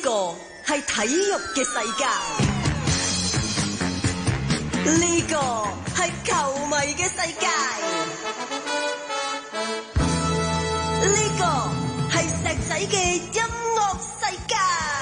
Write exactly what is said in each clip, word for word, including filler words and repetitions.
個係體育嘅世界，呢個係球迷嘅世界，呢個係石仔嘅音樂世界。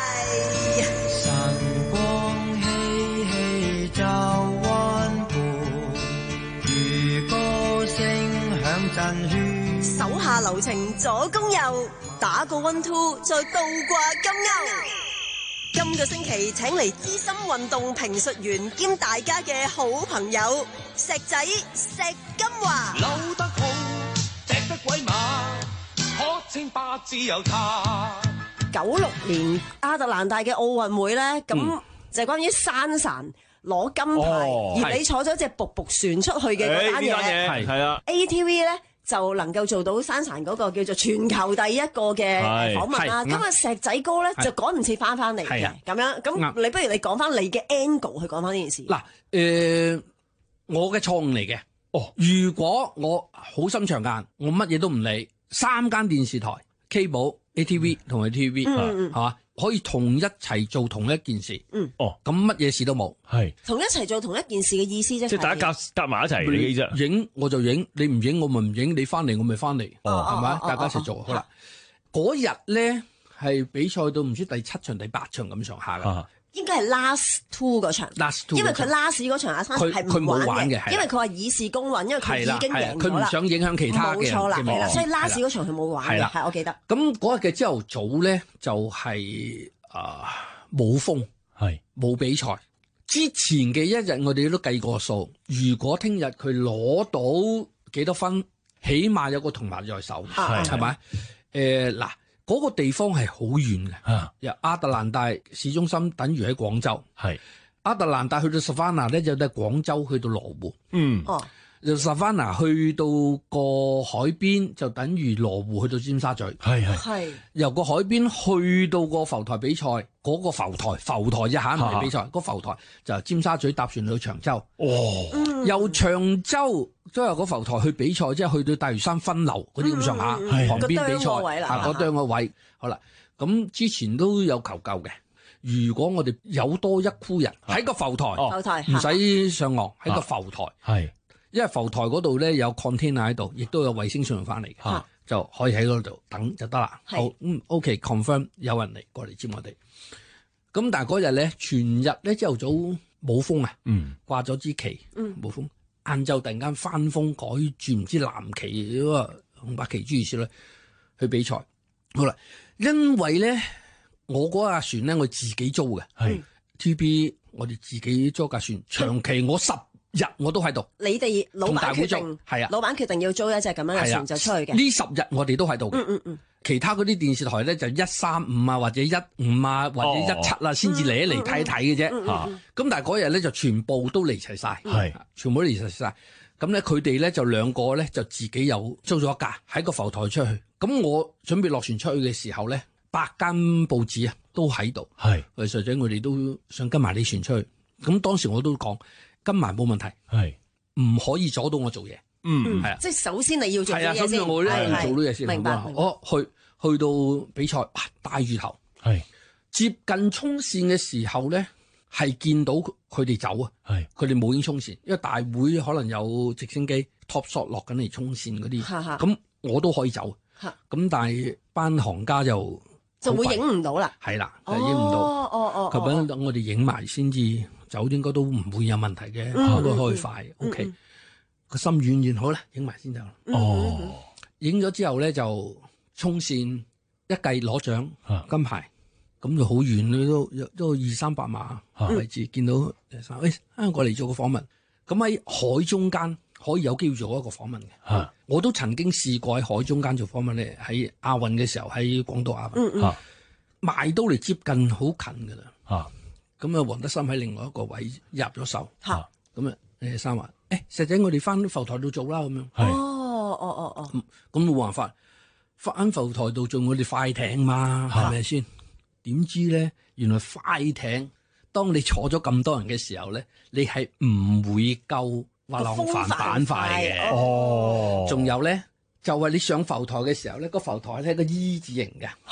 晨光嬉戲就溫伴，如歌聲響震喧， 手下留情左攻右，打個 one two 再倒掛金鈎。今個星期請嚟資深運動評述員兼大家嘅好朋友石仔石金華。 扭得好，踢得鬼馬，可稱霸自由他。 九六年亞特蘭大嘅奧運會咧，咁、嗯、就係關於山神攞金牌， 哦、 而你坐咗隻卜卜船出去嘅嗰單嘢， 係係啊 A T V 咧就能夠做到山神嗰個叫做全球第一個嘅訪問啦。咁啊石仔哥咧就趕唔切翻翻嚟嘅，咁樣咁你不如你講翻你嘅 angle 去講翻呢件事。 嗱，誒，我嘅錯誤嚟嘅。哦，如果我好心長眼，我乜嘢都唔理，三間電視台 Cable、A T V 同埋 T V 係嘛，可以同一齊做同一件事。嗯，哦，咁乜嘢事都冇，係同一齊做同一件事嘅意思啫。 即係大家夾夾埋一齊嚟嘅啫。 影我就影，你唔影我咪唔影，你翻嚟我咪翻嚟，係咪？大家一齊做好啦。嗰日咧係比賽到唔知第七場第八場咁上下噶。 應該係 last two 嗰場，因為佢 last 嗰場阿山係佢冇玩嘅， 因為佢話以示公允，因為佢已經贏咗啦， 佢唔想影響其他嘅， 冇錯啦， 係啦， 所以 last 嗰場佢冇玩嘅，係我記得。 咁嗰日嘅朝頭早咧就係啊冇風，係冇比賽。之前嘅一日我哋都計過數，如果聽日佢攞到幾多分，起碼有個銅牌在手，係咪？誒嗱。嗰個地方係好遠嘅，由亞特蘭大市中心等於喺廣州。係亞特蘭大去到 Savannah 咧，就喺廣州去到羅湖。嗯，哦，由 Savannah 去到個海邊就等於羅湖去到尖沙咀。係係係由個海邊去到個浮台比賽，嗰、嗰個浮台浮台啫嚇，唔係比賽。個浮台就由尖沙咀搭船去到長洲。哦，嗯、由長洲。都有個浮台去比賽，即係去到大嶼山分流嗰啲咁上下，旁邊比賽啊，嗰檔個位，好啦。咁之前都有求救嘅。如果我哋有多一箍人喺個浮台，浮台唔使上岸喺個浮台，係因為浮台嗰度咧有 container 喺度，亦都有衛星信號翻嚟嘅，就可以喺嗰度等就得啦。好，嗯 OK confirm 有人嚟過嚟接我哋。咁但係嗰日咧，全日咧朝頭早冇風啊，掛咗支旗，冇風。晏晝突然間翻風改轉唔知藍旗嗰個紅白旗諸如此類去比賽，好啦，因為咧我嗰架船咧我自己租嘅，係 T B 我哋自己租架船，長期我十日我都喺度。你哋老闆決定係啊，老闆決定要租一隻咁樣嘅船就出去嘅。呢十日我哋都喺度嘅。嗯嗯嗯。其他嗰啲電視台咧就一三五啊，或者一五啊，或者一七啦，先至嚟一嚟睇睇嘅啫。咁、嗯嗯、但係嗰日咧就全部都嚟齊晒，係全部都嚟齊晒。咁咧佢哋咧就兩個咧就自己有租咗一架喺個浮台出去。咁我準備落船出去嘅時候咧，八間報紙啊都喺度。係，喂，實際我哋都想跟埋你船出去。咁當時我都講跟埋冇問題，係唔可以阻到我做嘢。嗯，係啊，即係首先你要做嘢先。係啊，首先我咧要做呢嘢先。明白。我去去到比賽，帶住頭，係接近衝線嘅時候咧，係見到佢哋走啊。係，佢哋冇影衝線，因為大會可能有直升機 top shot 落緊嚟衝線嗰啲。咁我都可以走。咁但係班行家就就會影唔到啦。係啦，就影唔到。哦哦哦。咁樣等我哋影埋先至走，應該都唔會有問題嘅，應該開快。O K。個心軟軟好啦，影埋先就。哦，影咗之後咧就衝線一計攞獎金牌，咁就好遠都都二三百碼位置，見到誒，誒，啊，過嚟做個訪問。咁喺海中間可以有機會做一個訪問嘅。我都曾經試過喺海中間做訪問咧，喺亞運嘅時候喺廣島亞運，埋到嚟接近好近噶啦。咁啊，黃德森喺另外一個位入咗手。咁啊，誒，三話。誒，石仔，我哋翻浮台度做啦，咁樣。係。哦，哦，哦，哦。咁咁冇辦法，翻浮台度做我哋快艇嘛，係咪先？點知咧，原來快艇，當你坐咗咁多人嘅時候咧，你係唔會夠滑浪帆板塊嘅。哦。仲有咧，就係你上浮台嘅時候咧，個浮台咧個 E 字形嘅。係。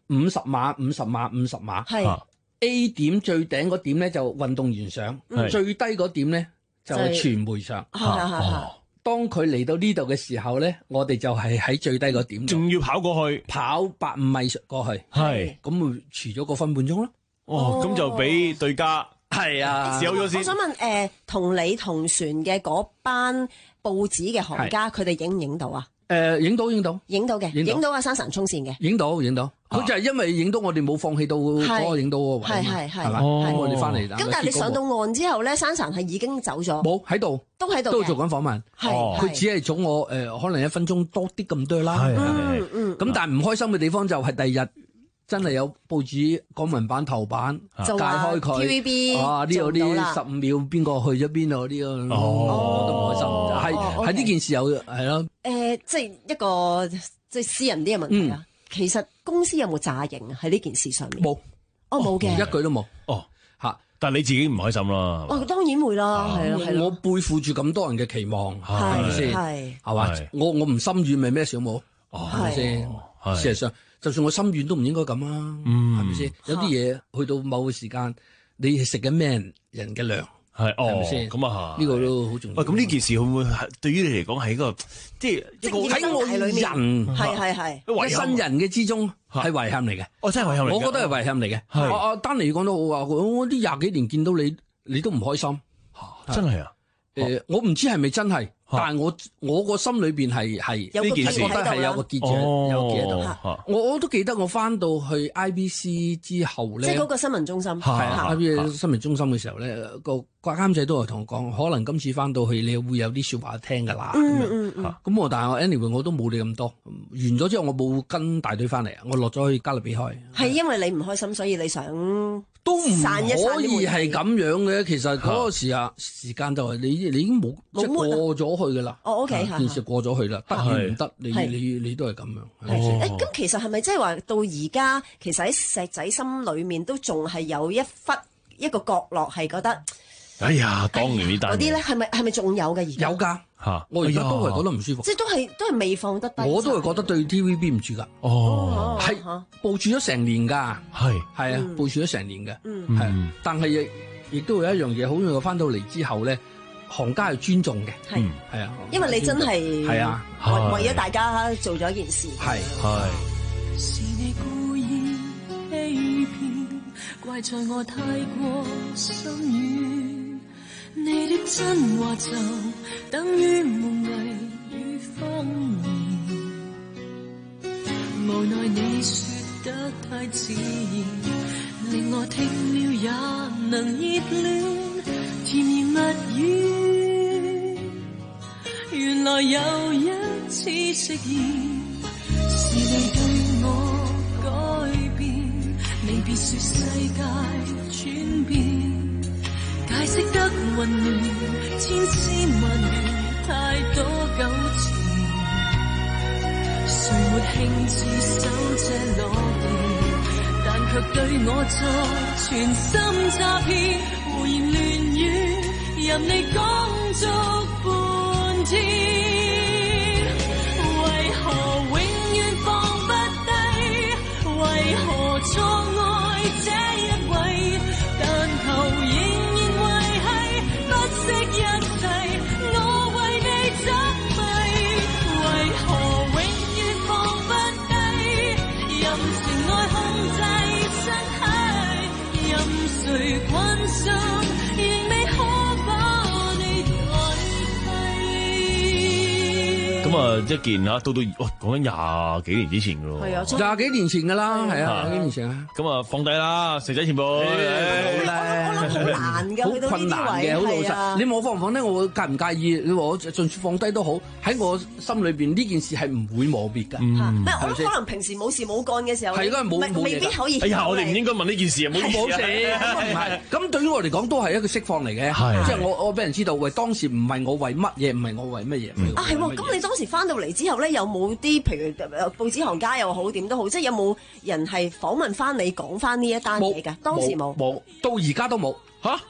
五十碼、五十碼、五十碼。 係 A 點最頂嗰點咧就運動員上，最低嗰點咧就係傳媒上。 係係係。 當佢嚟到呢度嘅時候咧，我哋就係喺最低嗰點， 仲要跑過去， 跑百五米過去， 係咁咪遲咗個分半鐘咯。 哦，咁就俾對家係啊， 少咗先。 我想問誒，同你同船嘅嗰班報紙嘅行家，佢哋影唔影到啊？ 誒，影到影到， 影到嘅，影到阿珊珊衝線嘅， 影到影到。佢就係因為影到我哋冇放棄到嗰個影到個位， 係係係， 係嘛？咁我哋翻嚟。 咁但係你上到岸之後咧，珊珊係已經走咗， 冇喺度， 都喺度， 都做緊訪問。 係佢只係早我誒，可能一分鐘多啲咁多啦。 嗯嗯。 咁但係唔開心嘅地方就係第二日真係有報紙港聞版頭版解開佢 T V B 啊，呢度呢十五秒邊個去咗邊度呢個，我都唔開心。係係呢件事有係咯。 誒，即係一個即係私人啲嘅問題啦。其實公司有冇詐型啊？喺呢件事上面冇，哦冇嘅， 一句都冇。 哦嚇，但係你自己唔開心啦。 哦，當然會啦，係咯係咯。 我背負住咁多人嘅期望，係咪先？ 係係嘛？我我唔心軟咪咩小冇，係咪先？事實上，就算我心軟都唔應該咁啊，係咪先？有啲嘢去到某個時間，你食緊咩人嘅糧？ 係哦， 係咪先？ 咁啊， 呢個都好重要。 喂，咁呢件事會唔會係對於你嚟講係一個即係一個喺我人係係係一新人嘅之中係遺憾嚟嘅。 哦，真係遺憾嚟嘅。 我覺得係遺憾嚟嘅。 係阿丹尼講得好啊，我啲廿幾年見到你，你都唔開心。 真係啊？ 誒，我唔知係咪真係，但係我我個心裏邊係係呢件事覺得係有個結著，有個結喺度。我我都記得我翻到去 I B C 之後咧， 即係嗰個新聞中心係啊 I B C 新聞中心嘅時候咧，個個監製都係同我講，可能今次翻到去你會有啲説話聽㗎啦。 嗯嗯嗯。 咁我但係我 anyway 我都冇你咁多，完咗之後我冇跟大隊翻嚟啊，我落咗去加勒比海。 係因為你唔開心，所以你想都唔可以係咁樣嘅。其實嗰個時啊時間就係你你已經冇即係過咗去㗎啦。 哦 OK， 件事過咗去啦，得與唔得？你你你都係咁樣。 誒咁其實係咪即係話到而家，其實喺石仔心裏面都仲係有一忽一個角落係覺得， 哎呀，當年呢單嗰啲咧係咪係咪仲有嘅而家？ 有㗎嚇， 我而家都係覺得唔舒服。 即係都係都係未放得低。 我都係覺得對 T V B 唔住㗎。 哦， 係部署咗成年㗎。 係係啊，部署咗成年嘅。 嗯， 係，但係亦亦都有一樣嘢，好似我翻到嚟之後咧。行家係尊重嘅， 係係啊， 因為你真係係啊， 為為咗大家做咗一件事， 係係。 是你故意欺騙，怪在我太過心軟，你的真話就等於夢囈與謊言，無奈你說得太自然，令我聽了也能熱戀。甜言蜜語，原來又一次食言，是你對我改變，未必說世界轉變，解釋得混亂，千絲萬縷，太多糾纏，誰沒興致守這諾言，但卻對我作全心詐騙，胡言亂語。任你講足半天，為何永遠放不低？為何錯愛這一位？但求仍然維繫，不惜一切，我為你執迷。為何永遠放不低？任情愛控制身體，任誰關心，仍未可。 咁啊，一件嚇到到，哇，講緊廿幾年之前噶咯， 係啊， 廿幾年前噶啦，係啊，廿幾年前啊。 咁啊，放低啦，石仔前輩， 好啦， 好難㗎， 好困難嘅，好老實。你問我放唔放低，我介唔介意？你話我就算放低都好，喺我心裏邊呢件事係唔會磨滅㗎。 唔係，我可能平時冇事冇幹嘅時候， 係嗰冇冇未必可以。 哎呀，我哋唔應該問呢件事啊，冇冇事，唔係。咁對於我嚟講都係一個釋放嚟嘅，即係我我俾人知道，喂，當時唔係我為乜嘢，唔係我為乜嘢。 啊，係喎，咁你當時翻到嚟之後咧，有冇啲譬如報紙行家又好點都好，即係有冇人係訪問翻你講翻呢一單嘢㗎？當時冇， 冇，到而家都冇。 嚇，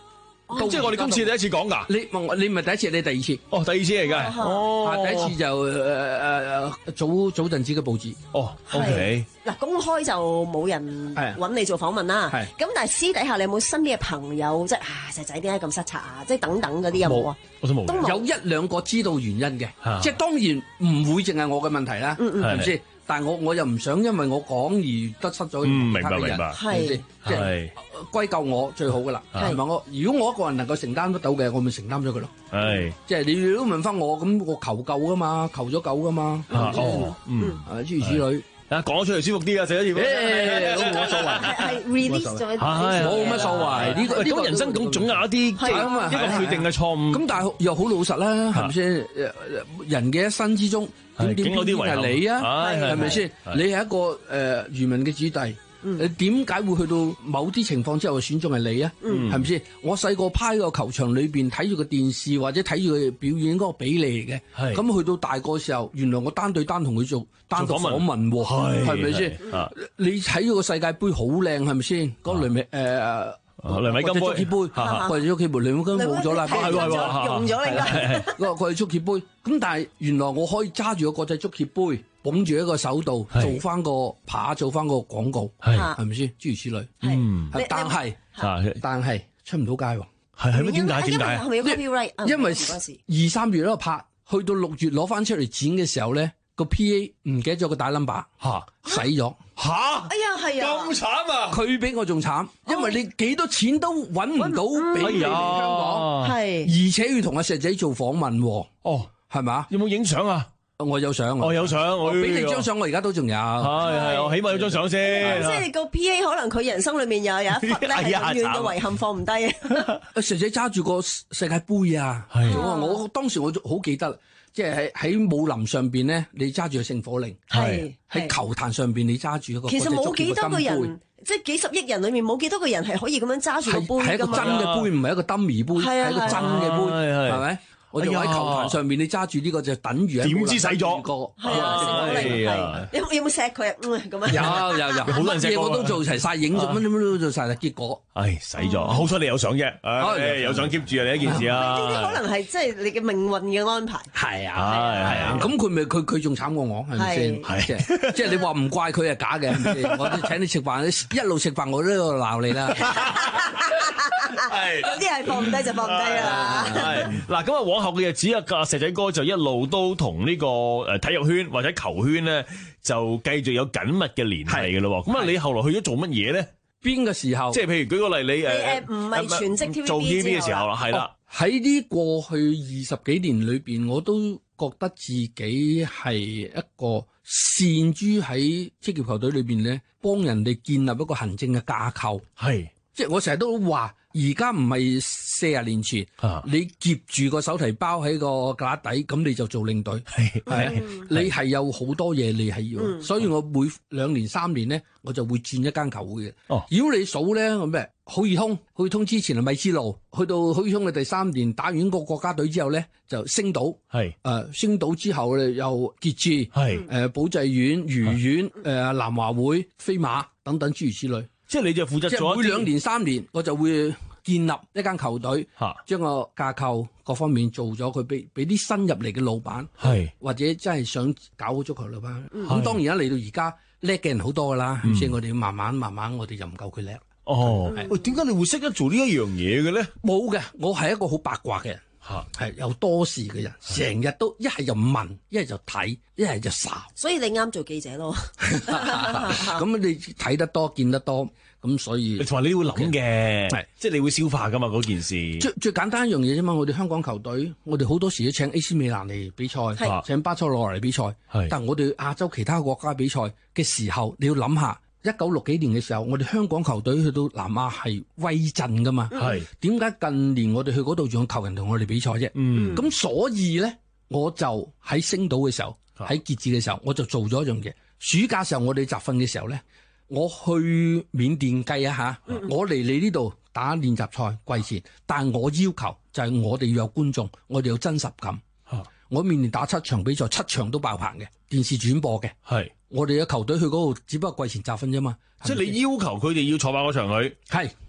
即係我哋今次第一次講㗎。 你問你唔係第一次，你第二次。 哦，第二次嚟㗎。哦， 第一次就誒誒早早陣子嘅報紙。 哦 ，OK。 嗱，公開就冇人揾你做訪問啦。係。咁但係私底下你有冇身邊嘅朋友即係啊石仔點解咁失策啊？即係等等嗰啲有冇啊？ 我都冇。 都冇。 有一兩個知道原因嘅，即係當然唔會淨係我嘅問題啦。嗯嗯。係咪先？但係我我又唔想因為我講而得失咗其他嘅人。係。即係歸咎我最好噶啦。係咪我？如果我一個人能夠承擔得到嘅，我咪承擔咗佢咯。係。即係你都問翻我，咁我求救噶嘛，求咗救噶嘛。哦。嗯。啊，諸如此類。 啊，講出嚟舒服啲啊！食一條， 誒，冇乜所謂， 係 release 咗， 冇乜所謂。呢個呢個人生總總有一啲一個決定嘅錯誤。 咁但係又好老實啦，係咪先？人嘅一生之中，點點邊邊係你啊？係咪先？你係一個誒漁民嘅子弟。誒點解會去到某啲情況之後選中係你啊？係咪先？我細個趴喺個球場裏邊睇住個電視或者睇住佢表演嗰個比例嚟嘅。咁去到大個時候，原來我單對單同佢做單獨訪問喎，係咪先？你睇咗個世界盃好靚係咪先？嗰雷美誒雷米金杯， 足協杯，或者足協杯，雷米金冇咗啦， 係係用咗啦， 個個係足協杯。咁但係原來我可以揸住個國際足協杯，捧住一個手度，做翻個扒，做翻個廣告，係係咪先？諸如此類。嗯，但係但係出唔到街喎。 係係咩？點解？點解？ 因為二三月嗰個拍，去到六月攞翻出嚟剪嘅時候咧，個 P A 唔記得咗個大 number， 嚇洗咗。嚇！ 哎呀，係啊， 咁慘啊！ 佢比我仲慘，因為你幾多錢都揾唔到俾你嚟香港， 係而且要同阿石仔做訪問喎。哦，係咪？ 有冇影相啊？ 我有相， 我有相，我俾你張相，我而家都仲有。 係係，我起碼有張相先。 即係個 P A 可能佢人生裏面又有一忽咧，係永遠嘅遺憾放唔低啊！ 石仔揸住個世界盃啊！我當時我好記得。即係喺喺武林上邊咧，你揸住個聖火令；係喺球壇上邊，你揸住一個。其實冇幾多個人， 即係幾十億人裏面冇幾多個人係可以咁樣揸住個杯。 係一個真嘅杯，唔係一個 dummy 杯，係一個真嘅杯，係咪？我哋喺球壇上面，你揸住呢個就等於點知洗咗個係啊！係有有冇錫佢啊？咁啊有有有， 好多人錫我都做齊晒，影咗乜乜都做晒啦。結果唉洗咗，好彩你有相啫，有相 keep 住啊！你一件事啊， 呢啲可能係即係你嘅命運嘅安排。 係啊係啊，咁佢咪佢佢仲慘過我係咪先？係即係你話唔怪佢係假嘅，係咪先？我請你食飯，一路食飯我都喺度鬧你啦。 係有啲係放唔低就放唔低啦。 係嗱，咁啊往後嘅日子啊，石仔哥就一路都同呢個誒體育圈或者球圈咧，就繼續有緊密嘅聯繫嘅咯。咁啊，你後來去咗做乜嘢咧？ 邊個時候？ 即係譬如舉個例，你誒唔係全職 T V B 做 T V B 嘅時候啦，係啦。 喺呢過去二十幾年裏邊，我都覺得自己係一個擅於喺職業球隊裏邊咧，幫人哋建立一個行政嘅架構。係。即係我成日都話，而家唔係四十年前，啊、你夾住個手提包喺個架底，咁你就做領隊。係係，你係有好多嘢你係要，嗯、所以我每兩年三年咧，我就會轉一間球會嘅。哦，如果你數咧，咁咩？許義通，許義通之前係米芝路，去到許義通嘅第三年打完個國家隊之後咧，就星島。係誒、呃，星島之後咧又傑志，係誒、呃、保濟院、愉園、誒、呃、南華會、飛馬等等諸如此類。即係你就負責咗每兩年三年，我就會建立一間球隊，將個架構各方面做咗佢，俾俾啲新入嚟嘅老闆，係或者真係想搞好足球老闆。咁、嗯、當然啦，嚟到而家叻嘅人好多噶啦，係咪先？我哋要慢慢慢慢，我哋就唔夠佢叻。哦，喂，點解你會識得做呢一樣嘢嘅咧？冇嘅，我係一個好八卦嘅人。係有多事嘅人，成日都一係就問，一係就睇，一係就睄。所以你啱做記者咯。咁你睇得多，見得多，咁所以同埋你會諗嘅，係即係你會消化噶嘛嗰件事。最最簡單一樣嘢啫嘛，我哋香港球隊，我哋好多時都請 A C 米蘭嚟比賽，係請巴塞羅那嚟比賽，係。但係我哋亞洲其他國家比賽嘅時候，你要諗下。一九六幾年嘅時候，我哋香港球隊去到南亞係威震噶嘛？係點解近年我哋去嗰度仲有球人同我哋比賽啫？嗯，咁所以咧，我就喺星島嘅時候，喺傑志嘅時候，我就做咗一樣嘢。暑假時候我哋集訓嘅時候咧，我去緬甸計啊嚇，嗯、我嚟你呢度打練習賽季前，但係我要求就係我哋要有觀眾，我哋有真實感。啊、我緬甸打七場比賽，七場都爆棚嘅，電視轉播嘅。係。我哋嘅球隊去嗰度，只不過季前集訓啫嘛。即係你要求佢哋要坐爆嗰場去，係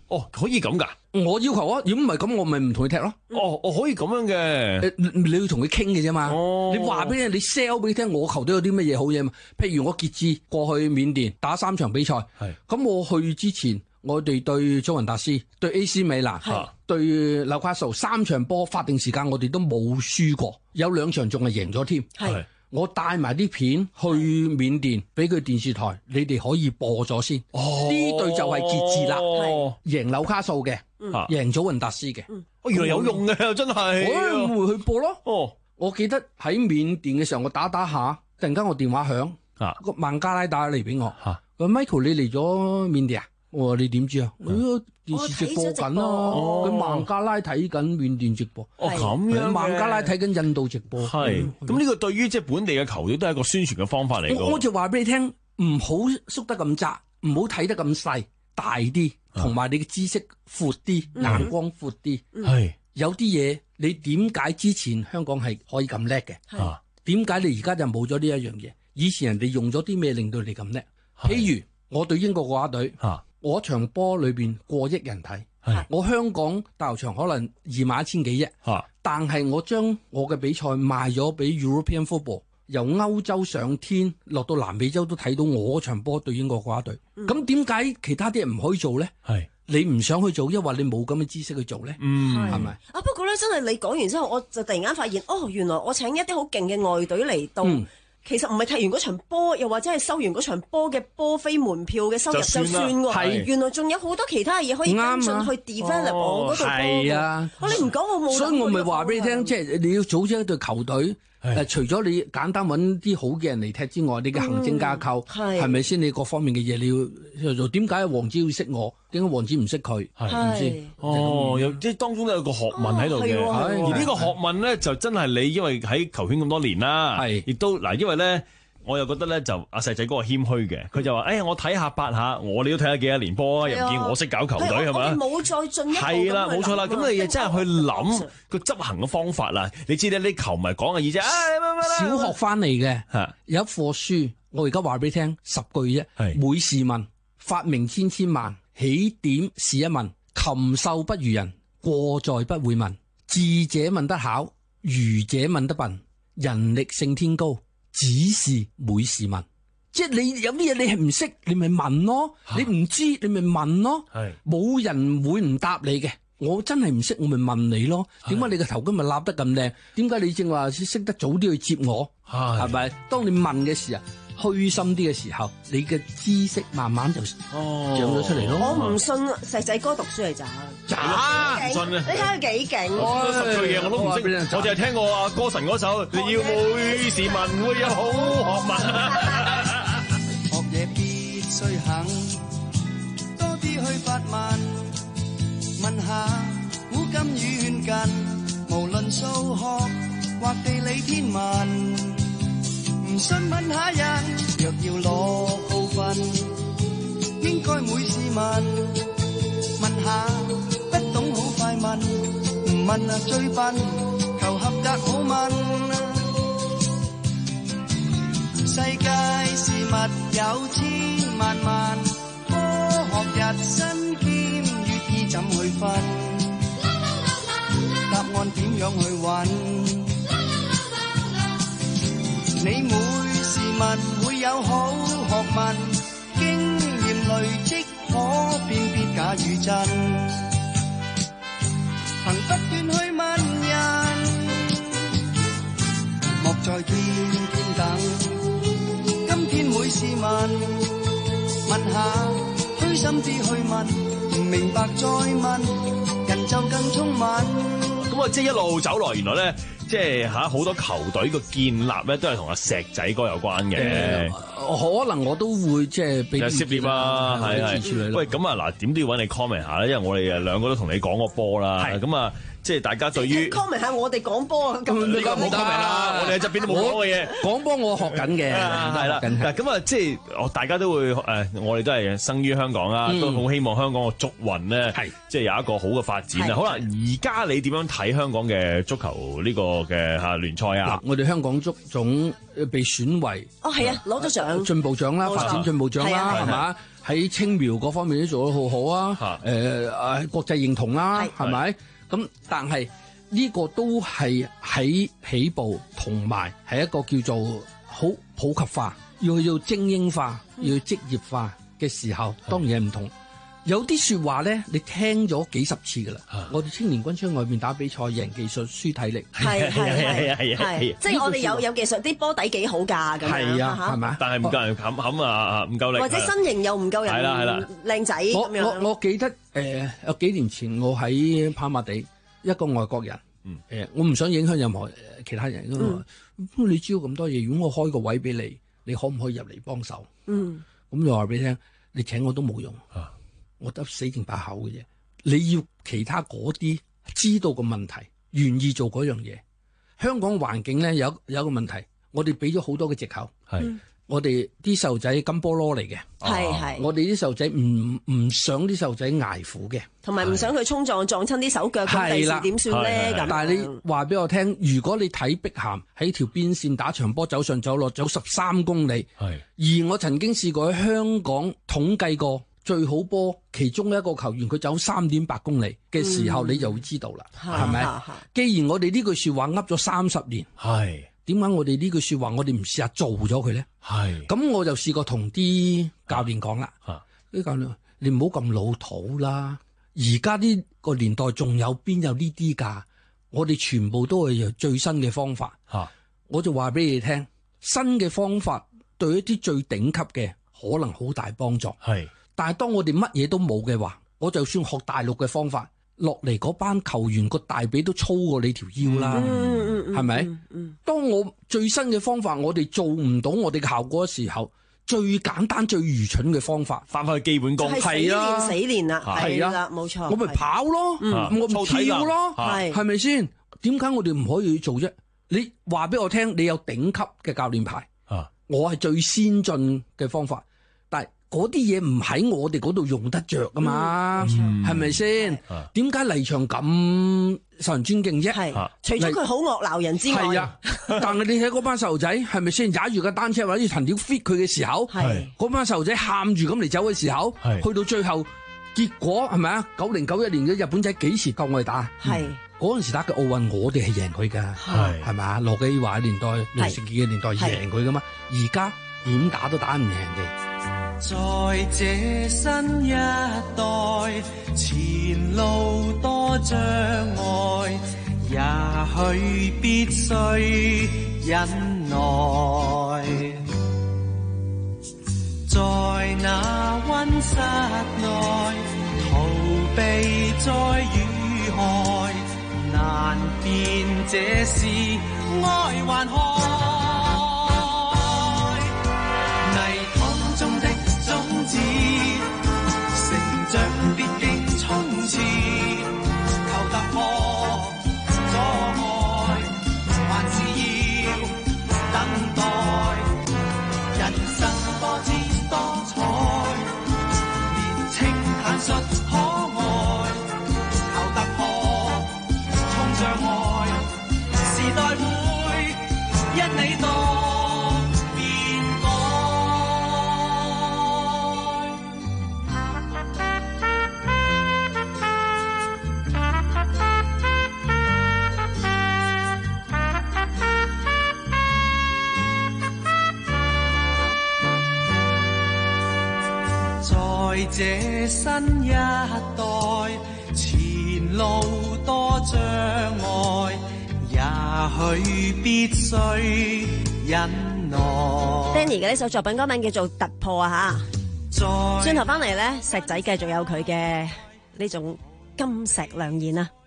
哦，可以咁㗎？ 我要求啊，如果唔係咁，我咪唔同佢踢咯。 哦，我可以咁樣嘅。 誒，你你要同佢傾嘅啫嘛。 哦， 你話俾你，你 sell 俾佢聽，我球隊有啲乜嘢好嘢嘛？譬如我傑志過去緬甸打三場比賽， 係咁我去之前，我哋對祖雲達斯、對 A C 米蘭、對紐卡素三場波法定時間，我哋都冇輸過，有兩場仲係贏咗添。 係。 我帶埋啲片去緬甸，俾佢電視台，你哋可以播咗先。哦，呢隊就係傑志啦，贏紐卡素嘅，贏祖雲達斯嘅。 哦，原來有用嘅，真係。 我會去播咯。 哦， 我記得喺緬甸嘅時候，我打打下，突然間我電話響，個孟加拉打嚟俾我。嚇，佢 Michael 你嚟咗緬甸啊？我話你點知啊？誒，電視直播緊啦，佢孟加拉睇緊緬甸直播。 哦，咁樣。 孟加拉睇緊印度直播。 係。咁呢個對於即係本地嘅球隊都係一個宣傳嘅方法嚟㗎。 我就話俾你聽，唔好縮得咁窄，唔好睇得咁細，大啲，同埋你嘅知識闊啲，眼光闊啲。 係。有啲嘢你點解之前香港係可以咁叻嘅？係。點解你而家就冇咗呢一樣嘢？以前人哋用咗啲咩令到你咁叻？譬如我對英國國家隊。我場波裏邊過億人睇，我香港大球場可能二萬一千幾億，但係我將我嘅比賽賣咗俾 European Football， 由歐洲上天落到南美洲都睇到我場波對英國國家隊。咁點解其他啲人唔可以做咧？係你唔想去做，抑或你冇咁嘅知識去做咧？嗯，係咪？ 啊，不過咧，真係你講完之後，我就突然間發現，哦，原來我請一啲好勁嘅外隊嚟到。嗯，其實唔係踢完嗰場波，又或者係收完嗰場波嘅波飛門票嘅收入就算喎。係，原來仲有好多其他嘢可以跟進去 develop 我嗰度波。係啊，我你唔講我冇。 所以我咪話俾你聽，即係你要組織一隊球隊。誒，除咗你簡單揾啲好嘅人嚟踢之外，你嘅行政架構係咪先？你各方面嘅嘢你要做。點解王子要識我？點解王子唔識佢？係咪先？ 哦，又即係當中都有個學問喺度嘅。而呢個學問咧，就真係你因為喺球圈咁多年啦，係亦都嗱，因為咧。我又覺得咧就阿細仔哥係謙虛嘅，佢就話：誒、哎，我睇下八下，我哋都睇下幾多年波啊，又唔見我識搞球隊係咪？ 冇再進一步。 係啦，冇錯啦。咁你真係去諗個執行嘅方法啦。你知咧，啲球迷講嘅意思啊， 小學翻嚟嘅，有一課書，我而家話俾你聽十句啫。每事問，發明千千萬，起點是一問，禽獸不如人，過在不會問。智者問得巧，愚者問得笨，人力勝天高。只是每事問，即係你有啲嘢你係唔識，你咪問咯；你唔知，你咪問咯。係冇人會唔答你嘅。我真係唔識，我咪問你咯。點解你個頭巾咪立得咁靚？點解你正話識得早啲去接我？係咪？當你問嘅時候，虛心啲嘅時候，你嘅知識慢慢就長咗出嚟咯。 我唔信細仔哥讀書係渣。 渣， 唔信啊！你睇佢幾勁， 十歲嘢我都唔識，我淨係聽過阿歌神嗰首，你要每事問會有好學問。 學嘢必須肯，多啲去發問，問下古今與遠近，無論數學或地理天文，唔信問下人，若要攞高分，應該每事問，問下。不懂好快問，唔問啊最笨，求合格好問。世界事物有千萬萬，科學日新兼粵意怎去分？答案點樣去揾？你每事物會有好學問，經驗累積可辨別假與真。憑不斷去問人，莫再天天等。今天每事問，問下虛心啲去問，唔明白再問，人就更聰敏。 咁啊，即係一路走來，原來咧，即係嚇好多球隊嘅建立咧，都係同阿石仔哥有關嘅、嗯。 可能我都會即係俾涉獵啊，係係。喂，咁啊嗱，點都要揾你 comment 下咧，因為我哋誒兩個都同你講過波啦，咁啊。即係大家對於 comment 下我哋講波啊，咁你而家冇 comment 啦，我哋喺側邊都冇講嘅嘢。 講波我學緊嘅， 係啦。嗱咁啊，即係我大家都會誒，我哋都係生於香港啦，都好希望香港嘅足運咧，即係有一個好嘅發展啊。好啦，而家你點樣睇香港嘅足球呢個嘅嚇聯賽啊？ 我哋香港足總被選為哦係啊，攞咗獎， 進步獎啦，發展進步獎啦，係嘛？ 喺青苗嗰方面都做得好好啊。誒誒，國際認同啦，係咪？咁但係呢個都係喺起步，同埋係一個叫做好普及化，要要精英化，要職業化嘅時候，當然係唔同。有啲說話咧，你聽咗幾十次噶啦。我哋青年軍出外面打比賽，贏技術，輸體力。 係係係係係，即係我哋有有技術，啲波底幾好㗎咁樣。 係啊，係咪？ 但係唔夠人冚冚啊，唔夠力。 或者身形又唔夠人。係啦係啦，靚仔咁樣。 我我我記得誒有幾年前我喺跑馬地，一個外國人。誒，我唔想影響任何其他人。咁你知道咁多嘢，如果我開個位俾你，你可唔可以入嚟幫手？嗯。咁就話俾你聽，你請我都冇用。我得死剩把口嘅啫，你要其他嗰啲知道個問題，願意做嗰樣嘢。香港環境咧有有一個問題，我哋俾咗好多嘅藉口。係、嗯，我哋啲細路仔金菠蘿嚟嘅，係係。我哋啲細路仔唔唔想啲細路仔捱苦嘅，同埋唔想佢衝撞撞親啲手腳，咁第時點算咧？咁但係你話俾我聽，如果你睇碧咸喺條邊線打場波，走上走落走十三公里，係。而我曾經試過喺香港統計過。最好波，其中一個球員佢走三點八公里嘅時候，嗯、你就會知道啦，係咪？是是既然我哋呢句說話噏咗三十年，係點解我哋呢句說話我哋唔試下做咗佢咧？係咁我就試過同啲教練講啦，啲教練你唔好咁老土啦，而家呢個年代仲有邊有呢啲㗎？我哋全部都係用最新嘅方法，啊、我就話俾你聽，新嘅方法對一啲最頂級嘅可能好大幫助，係。但係當我哋乜嘢都冇嘅話，我就算學大陸嘅方法落嚟，嗰班球員個大髀都粗過你條腰啦，係咪？嗯嗯嗯、當我最新嘅方法我哋做唔到我哋嘅效果嘅時候，最簡單最愚蠢嘅方法翻返去基本功，係啊，死練啦，係啊，冇錯，我咪跑咯，嗯、我咪跳咯，係係咪先？點解我哋唔可以做啫？你話俾我聽，你有頂級嘅教練牌，啊、我係最先進嘅方法，但係。嗰啲嘢唔喺我哋嗰度用得着噶嘛，係咪先？點解黎翔咁受人尊敬啫？係，除咗佢好惡鬧人之外，係啊。但係你睇嗰班細路仔，係咪先踩住架單車或者藤條 fit 佢嘅時候，係嗰班細路仔喊住咁嚟走嘅時候，係去到最後結果係咪啊？九零九一年嘅日本仔幾時夠我哋打？係嗰陣時打嘅奧運，我哋係贏佢噶，係係咪？羅繼華嘅年代、梁成傑嘅年代贏佢噶嘛？而家點打都打唔贏嘅。在這新一代，前路多障礙，也許必須忍耐。在那溫室內，逃避再遇害，難辨這是愛還害。成長必經衝刺，求突破阻礙，還是要等待。人生多姿多彩，年青坦率可愛，求突破衝障礙，時代會因你多。在這新一代，前路多障礙，也許必須忍耐。Danny 嘅呢首作品歌名叫做《突破》啊吓，轉頭翻嚟咧，石仔繼續有佢嘅呢種金石良言啊。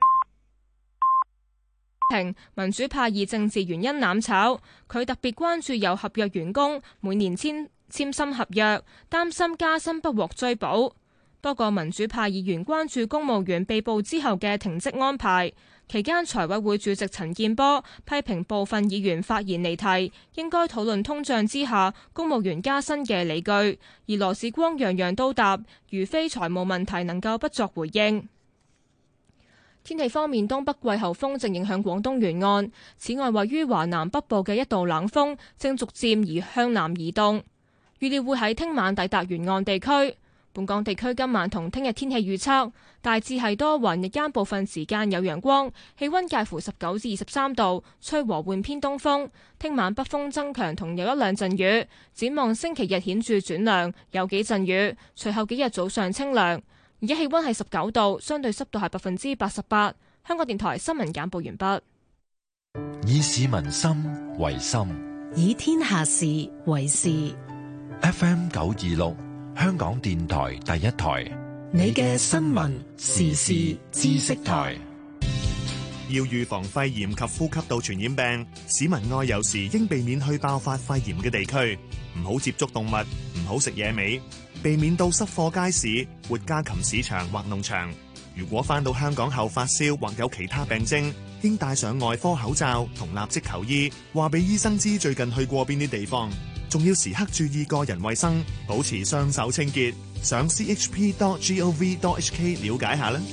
民主派以政治原因攬炒，佢特別關注有合約員工每年簽簽新合約，擔心加薪不獲追補。多個民主派議員關注公務員被捕之後嘅停職安排。期間，財委會主席陳健波批評部分議員發言離題，應該討論通脹之下公務員加薪嘅理據。而羅致光樣樣都答，如非財務問題能夠不作回應。天氣方面，東北季候風正影響廣東沿岸。此外，位於華南北部嘅一道冷鋒正逐漸移向南移動，預料會喺聽晚抵達沿岸地區。 本港地區今晚同聽日天氣預測大致係多雲，日間部分時間有陽光，氣溫介乎十九至二十三度，吹和緩偏東風。聽晚北風增強，同有一兩陣雨。展望星期日顯著轉涼，有幾陣雨。隨後幾日早上清涼。而家氣溫係十九度，相對濕度係百分之八十八。香港電台新聞簡報完畢。 以市民心為心， 以天下事為事。 F M 九二六。香港電台第一台， 你嘅新聞時事知識台。 要預防肺炎及呼吸道傳染病，市民外遊時應避免去爆發肺炎嘅地區，唔好接觸動物，唔好食野味，避免到濕貨街市、活家禽市場或農場。如果返到香港後發燒或有其他病徵，應戴上外科口罩同立即求醫，話俾醫生知最近去過邊啲地方。仲要時刻注意個人衛生，保持雙手清潔。上 c h p dot gov dot h k 了解下啦。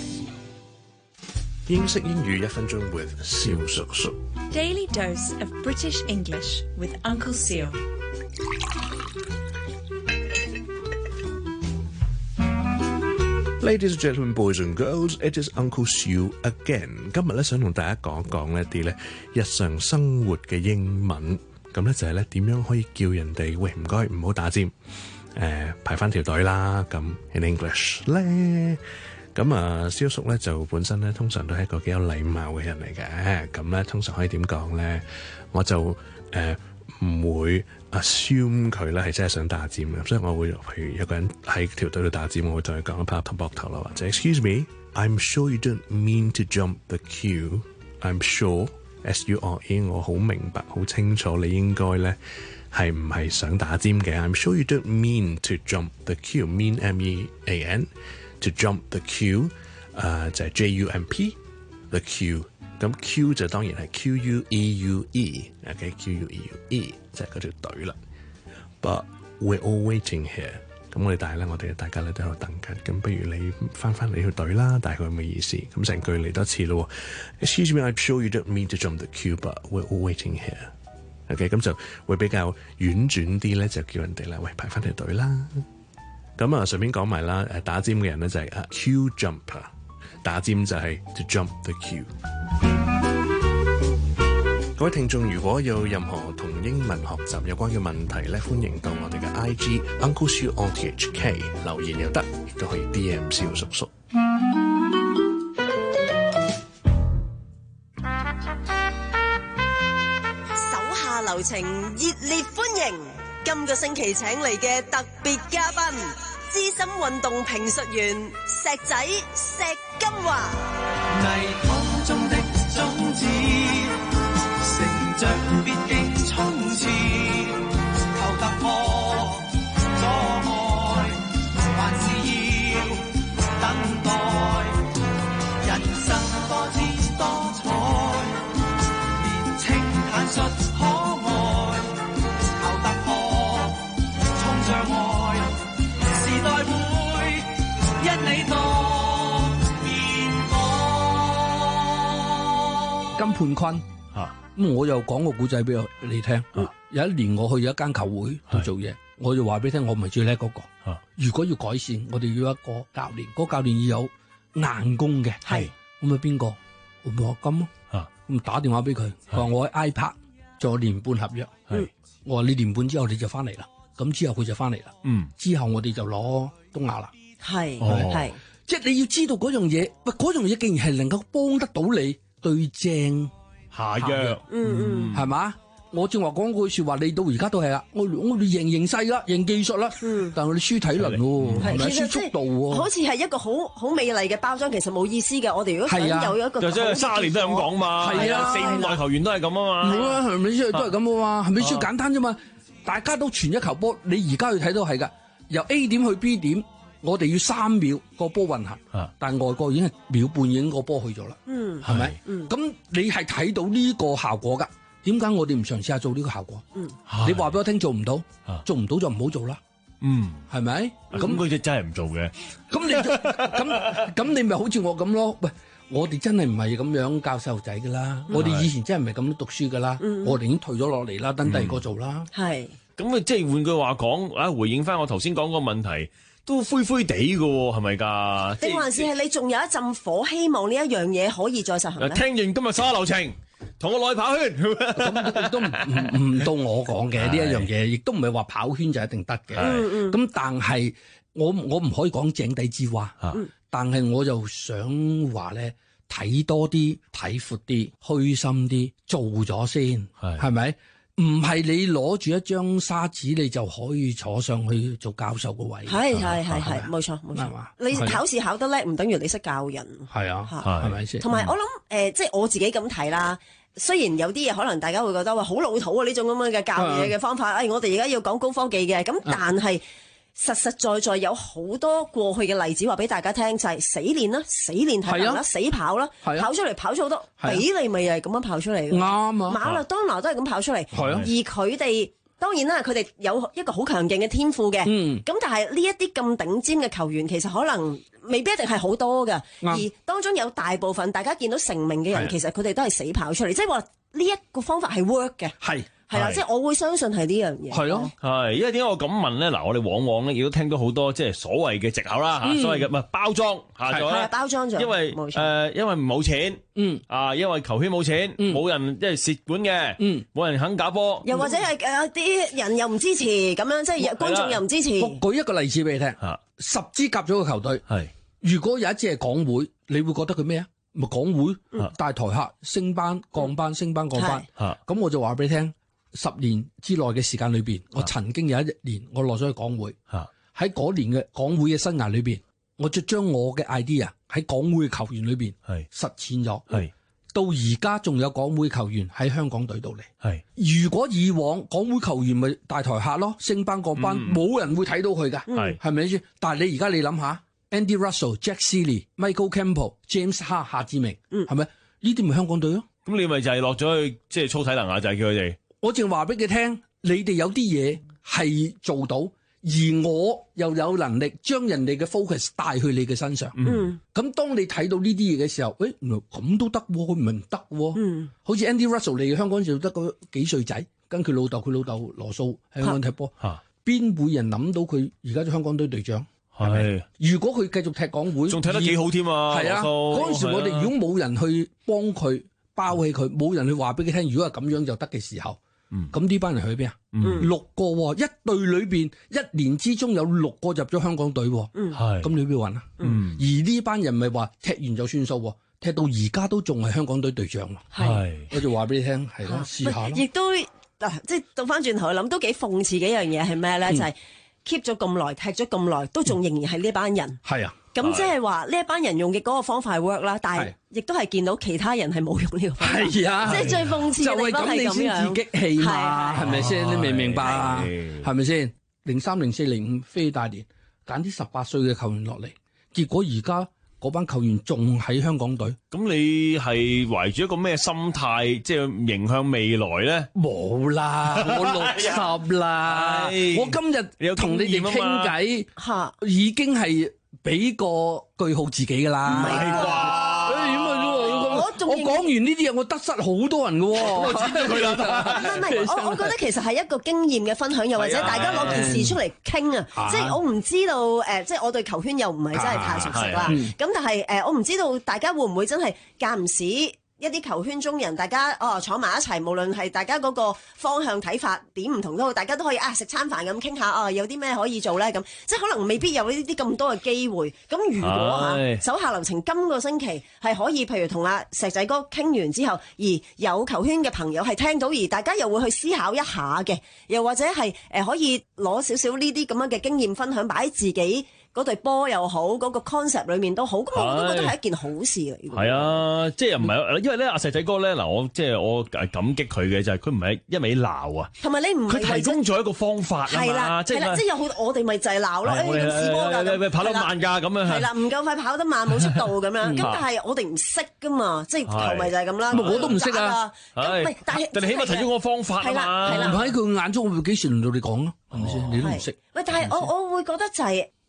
英式英語一分鐘 with 蕭叔叔。 Daily dose of British English with Uncle Seal。 Ladies and gentlemen, boys and girls, it is Uncle Seal again。今日咧想同大家講講一啲咧日常生活嘅英文。咁咧就係咧點樣可以叫人哋喂唔該唔好打尖，誒、呃、排翻條隊啦。咁 in English 咧，咁啊蕭叔咧就本身咧通常都係一個幾有禮貌嘅人嚟嘅。咁咧通常可以點講咧？我就誒唔會 assume 佢咧係真係想打尖嘅，所以我會譬如有個人喺條隊度打尖，我會同佢講一拍頭膊頭啦，或者 Excuse me, I'm sure you don't mean to jump the queue. I'm sure。S U R E 我好明白好清楚你應該咧係唔係想打尖嘅。I'm sure you don't mean to jump the queue. Mean M E A N to jump the queue， 誒、uh, 就係 J U M P the queue。咁 Q 就當然係 Q U E U E，OK Q U E U E 就係嗰條隊啦。But we're all waiting here。咁我哋但係咧，我哋大家咧都喺度等緊。咁不如你翻翻嚟條隊啦，大概咁嘅意思。咁成句嚟多次咯。Excuse me, I'm sure you don't mean to jump the queue, but we're all waiting here. OK， 咁就會比較婉轉啲咧，就叫人哋啦，喂排翻條隊啦。咁啊，順便講埋啦，誒打尖嘅人咧就係啊 queue jumper， 打尖就係 to jump the queue。各位聽眾，如果有任何同英文學習有關嘅問題咧，歡迎到我哋嘅 I G Uncle Seal on T H K 留言又得，亦都可以 D M 蕭叔叔。 手下留情，熱烈歡迎今個星期請嚟嘅特別嘉賓，資深運動評述員石仔石金華。 泥土中的種子，成長必經衝刺，求突破阻礙，還是要等待。人生多姿多彩，年青坦率可愛，求突破衝障礙，時代會因你多變改。 金判坤嚇，咁我又講個古仔俾你聽。有一年我去咗一間球會度做嘢，我就話俾你聽，我唔係最叻嗰個。如果要改善，我哋要一個教練，嗰個教練要有硬功嘅。係咁啊，邊個？我話金咯。咁打電話俾佢，佢話我喺 iPad 做年半合約。係我話你年半之後你就翻嚟啦。咁之後佢就翻嚟啦。嗯，之後我哋就攞東亞啦。係係，即係你要知道嗰樣嘢，喂，嗰樣嘢竟然係能夠幫得到你對正下藥。嗯嗯，係嘛？我正話講句說話，你到而家都係啦。我我哋贏形勢啦，贏技術啦，但係我哋輸體能喎，係咪輸速度喎？ 好似係一個好好美麗嘅包裝，其實冇意思嘅。我哋如果想有一個， 就即係卅年都係咁講嘛，係啊，四五代球員都係咁啊嘛。 冇啊，係咪先都係咁啊嘛？係咪先簡單啫嘛？大家都傳一球波，你而家去睇到係噶，由 A 點去 B 點，我哋要三秒個波運行，但係外國已經係秒半已經個波去咗啦。嗯，係咪？嗯，咁你係睇到呢個效果噶？點解我哋唔嘗試下做呢個效果？嗯，你話俾我聽做唔到，做唔到就唔好做啦。嗯，係咪？ 咁佢就真係唔做嘅。 咁你咁咁你咪好似我咁咯？喂，我哋真係唔係咁樣教細路仔噶啦。我哋以前真係唔係咁樣讀書噶啦。我哋已經退咗落嚟啦，等第二個做啦。係。 咁啊，即係換句話講，啊，回應翻我頭先講個問題， 都灰灰地嘅喎，係咪㗎？ 定還是係你仲有一陣火，希望呢一樣嘢可以再實行咧？ 聽完今日所有流程，同我落去跑圈， 咁都唔唔唔到我講嘅呢一樣嘢，亦都唔係話跑圈就一定得嘅。咁、嗯、但係我我唔可以講井底之蛙，嗯、但係我就想話咧，睇多啲，睇闊啲，虛心啲，做咗先，係咪？唔係你攞住一張沙紙，你就可以坐上去做教授個位。係係係係，冇錯冇錯。你考試考得叻，唔等於你識教人。係啊，係咪先？同埋我諗誒、呃，即係我自己咁睇啦。雖然有啲嘢可能大家會覺得話好老土啊，呢種咁樣嘅教嘢嘅方法。誒、哎，我哋而家要講高科技嘅，咁但係。實實在在有好多過去嘅例子話俾大家聽，就係、是、死練啦，死練體能啦，死跑啦，跑出嚟跑咗好多，比利咪又係咁樣跑出嚟嘅。啱啊！馬勒當拿都係咁跑出嚟，而佢哋當然啦，佢哋有一個好強勁嘅天賦嘅。嗯，咁但係呢一啲咁頂尖嘅球員，其實可能未必一定係好多嘅，而當中有大部分大家見到成名嘅人，其實佢哋都係死跑出嚟，即係話呢一個方法係 work 嘅。係。係啦，即係我會相信係呢樣嘢。係咯， 係，因為點解我咁問咧？嗱，我哋往往咧亦都聽到好多即係所謂嘅藉口啦，嚇，所謂嘅唔係包裝嚇咗啦，包裝咗。因為誒，因為冇錢，嗯，啊，因為球圈冇錢，冇人即係蝕本嘅，嗯，冇人肯搞波， 又或者係誒啲人又唔支持咁樣，即係觀眾又唔支持。 我舉一個例子俾你聽，十支夾咗個球隊，係如果有一支係港會，你會覺得佢咩啊？咪港會大台客升班降班升班降班，咁我就話俾你聽。十年之內嘅時間裏邊，我曾經有一年我落咗去港會，喺嗰年嘅港會嘅生涯裏邊，我就將我嘅 idea 喺港會嘅球員裏邊實踐咗。到而家仲有港會球員喺香港隊度嚟。如果以往港會球員咪大台客咯，升班降班，冇、嗯、人會睇到佢㗎，係咪先？但係你而家你諗下 ，Andy Russell、Jack Seeley、Michael Campbell、James Hart、夏志明，係咪？呢啲咪香港隊咯？咁你咪就係落咗去即係操體能啊？就係、是、叫佢哋。 我淨話俾佢聽，你哋有啲嘢係做到，而我又有能力將人哋嘅 focus 帶去你嘅身上。嗯，咁當你睇到呢啲嘢嘅時候，誒，原來咁都得，佢唔係唔得。嗯，好似 Andy Russell 嚟香港就得個幾歲仔，跟佢老豆，佢老豆羅素喺香港踢波，邊會人諗到佢而家做香港隊隊長？係，如果佢繼續踢港會， 仲踢得幾好添啊！ 係啊，嗰陣時我哋如果冇人去幫佢包起佢，冇人去話俾佢聽，如果係咁樣就得嘅時候。咁呢班人去邊啊？嗯、六個一隊裏邊，一年之中有六個入咗香港隊，係咁、嗯、你邊揾啊？嗯、而呢班人咪話踢完就算數，踢到而家都仲係香港隊隊長。係，我就話俾你聽，係咯，試下咯。 亦都嗱，即係倒翻轉頭去諗，都幾諷刺嘅一樣嘢係咩咧？嗯、就係 keep 咗咁耐，踢咗咁耐，都仲仍然係呢班人。係、嗯、啊。咁即係話呢一班人用嘅嗰個方法係 work 啦，但係亦都係見到其他人係冇用呢個方法，係啊，即係最諷刺嘅地方係咁樣。就係咁，你先至激氣嘛，係咪先？你明唔明白啊？ 係咪先？零三、零四、零五飛大連，揀啲十八歲嘅球員落嚟，結果而家嗰班球員仲喺香港隊。 咁你係懷住一個咩心態，即係迎向未來咧？ 冇啦，我六十啦，我今日同你哋傾偈，吓已經係。俾個句號自己噶啦，唔係啩？我講完呢啲嘢，我得失好多人噶。我剪咗佢啦。 唔係，我我覺得其實係一個經驗嘅分享，又或者大家攞件事出嚟傾啊。即係我唔知道誒，即係我對球圈又唔係真係太熟悉啦。咁但係誒，我唔知道大家會唔會真係間唔時。一啲球圈中人，大家哦坐埋一齊，無論係大家嗰個方向睇法點唔同都好，大家都可以啊食餐飯咁傾下啊，有啲咩可以做咧咁，即係可能未必有呢啲咁多嘅機會。咁如果嚇手下留情，今個星期係可以，譬如同阿石仔哥傾完之後，而有球圈嘅朋友係聽到，而大家又會去思考一下嘅，又或者係誒可以攞少少呢啲咁樣嘅經驗分享擺喺自己嗰隊波又好，嗰、嗰個 concept 裏面都好，咁我都覺得係一件好事嚟。 係啊，即係又唔係，因為咧阿石仔哥咧嗱，我即係我感激佢嘅就係佢唔係一味鬧啊， 同埋你唔佢提供咗一個方法啊嘛，即係即係有好我哋咪就係鬧咯，誒咁試波㗎， 跑得慢㗎咁樣係啦，唔夠快跑得慢，冇速度咁樣，咁但係我哋唔識㗎嘛，即係球迷就係咁啦， 我都唔識啊， 咁但係但係起碼提供個方法啊嘛， 唔喺佢眼中會幾時輪到你講咯，係咪先？你都唔識。 喂，但係我我會覺得就係。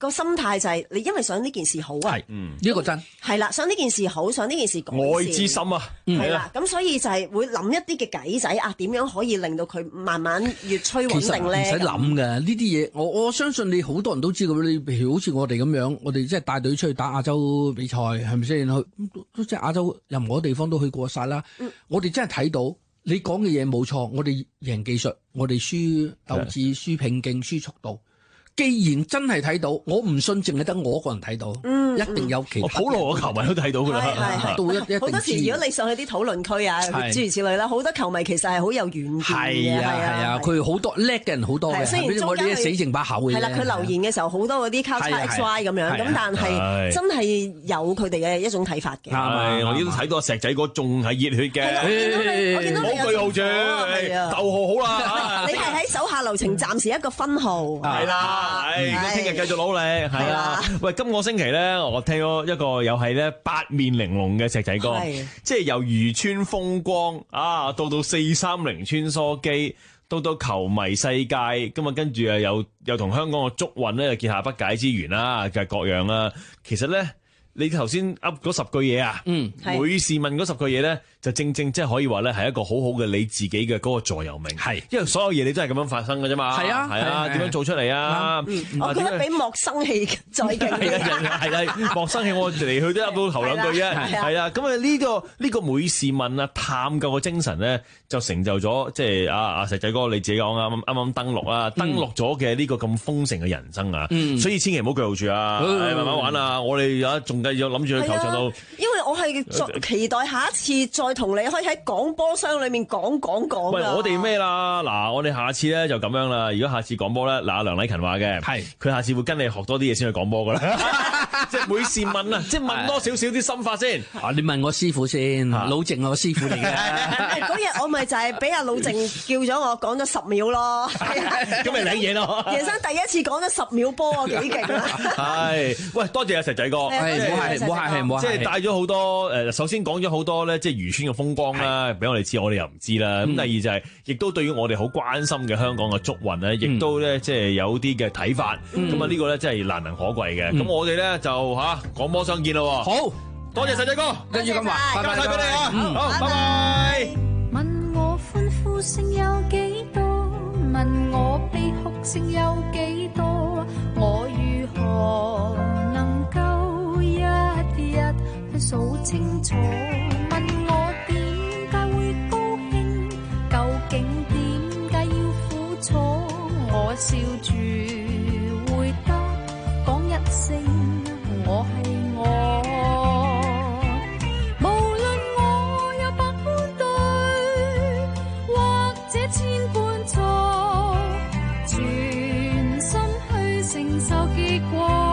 個心態就係你因為想呢件事好啊， 嗯，呢個真係啦，想呢件事好，想呢件事改善， 愛之心啊， 係啦，咁所以就係會諗一啲嘅計仔啊，點樣可以令到佢慢慢越趨穩定咧？ 其實唔使諗嘅呢啲嘢，我我相信你好多人都知道，你譬如好似我哋咁樣，我哋即係帶隊出去打亞洲比賽，係咪先？去即係亞洲任何地方都去過晒啦。嗯、我哋真係睇到你講嘅嘢冇錯，我哋贏技術，我哋輸鬥志、輸拼勁、輸速度。既然真係睇到，我唔信淨係得我一個人睇到，嗯、一定有其他普羅嘅球迷都睇到㗎啦。 都一一定好多時，如果你上去啲討論區啊，諸如此類啦，好多球迷其實係好有遠見嘅。 係啊係啊，佢好多叻嘅人好多嘅， 雖然我哋死剩把口嘅。 係啦，佢留言嘅時候好多嗰啲交叉 X Y 咁樣，咁但係真係有佢哋嘅一種睇法嘅。 係，我亦都睇到石仔哥仲係熱血嘅。 我見到你， 好句號住，逗號好啦。 你係喺手下留情，暫時一個分號。係啦。係，聽日繼續努力，係啊！喂，今個星期咧，我聽咗一個又係咧八面玲瓏嘅石仔哥，即係由漁村風光啊，到到四三零穿梭機，到到球迷世界，咁啊跟住啊又又同香港嘅足運咧結下不解之緣啦，就係各樣啦。其實咧，你頭先噏嗰十句嘢啊，嗯，每事問嗰十句嘢咧，就正正即係可以話咧，係一個好好嘅你自己嘅嗰個座右銘。係，因為所有嘢你都係咁樣發生嘅啫嘛。係啊，係啊，點樣做出嚟啊？ 我覺得比莫生氣再勁。 係啦，莫生氣我嚟去都噏到頭兩句啫。係啊，咁啊呢個呢個每事問啊探究嘅精神咧，就成就咗即係啊啊石仔哥你自己講啱啱啱登陸啊，登陸咗嘅呢個咁豐盛嘅人生啊。所以千祈唔好腳號住啊，慢慢玩啊。我哋而家仲繼續諗住去球場度。 因為我係期待下一次再同你可以喺廣播箱裏面講講講。 喂，我哋咩啦？嗱，我哋下次咧就咁樣啦。如果下次講波咧，嗱，梁禮勤話嘅，係佢下次會跟你學多啲嘢先去講波噶啦。即係每事問啊，即係問多少少啲心法先。 啊，你問我師傅先，老靜係我師傅嚟嘅。 嗰日我咪就係俾阿老靜叫咗我講咗十秒咯。 咁咪領嘢咯。 人生第一次講咗十秒波啊，幾勁啊！係， 喂，多謝阿石仔哥。 係，唔好係，唔好係，唔好係。 即係帶咗好多誒，首先講咗好多咧，即係漁村嘅風光啦，俾我哋知，我哋又唔知啦。咁第二就係，亦都對於我哋好關心嘅香港嘅足運咧，亦都咧即係有啲嘅睇法。咁啊呢個咧真係難能可貴嘅。咁我哋咧就嚇廣播相見咯。好，多謝石仔哥， 跟住咁話， 交晒俾你啊。好，拜拜。 問我歡呼聲有幾多？問我悲哭聲有幾多？我如何能夠一日去數清楚？問我點解會高興？究竟點解要苦楚？我笑住回答，講一聲我係我。無論我有百般對，或者千般錯，全心去承受結果。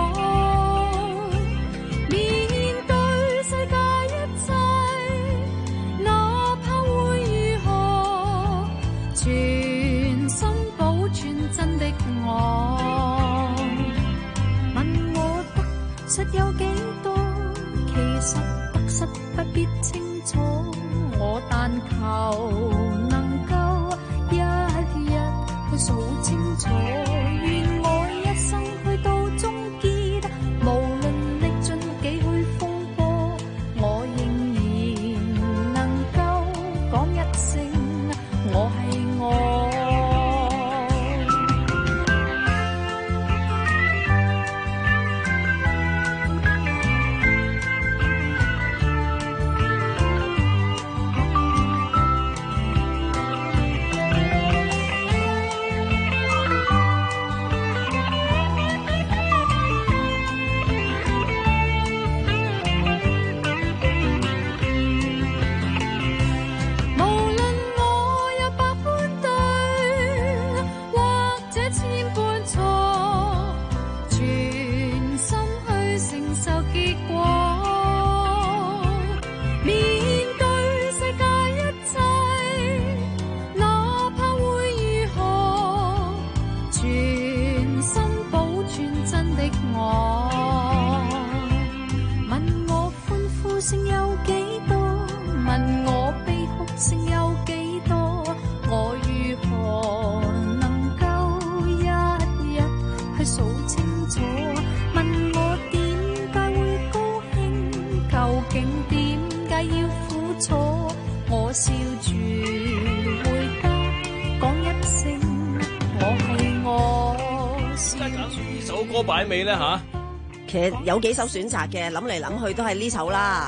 有幾多？其實得失不必清楚，我但求能夠一日去數清楚。願我一生去到終結，無論歷盡幾許風波，我仍然能夠講一聲我係我。數清楚。 竟點解要苦楚？我笑住回答，講一聲我係我。 點解揀呢首歌擺尾咧吓？ 其實有幾首選擇嘅，諗嚟諗去都係呢首啦。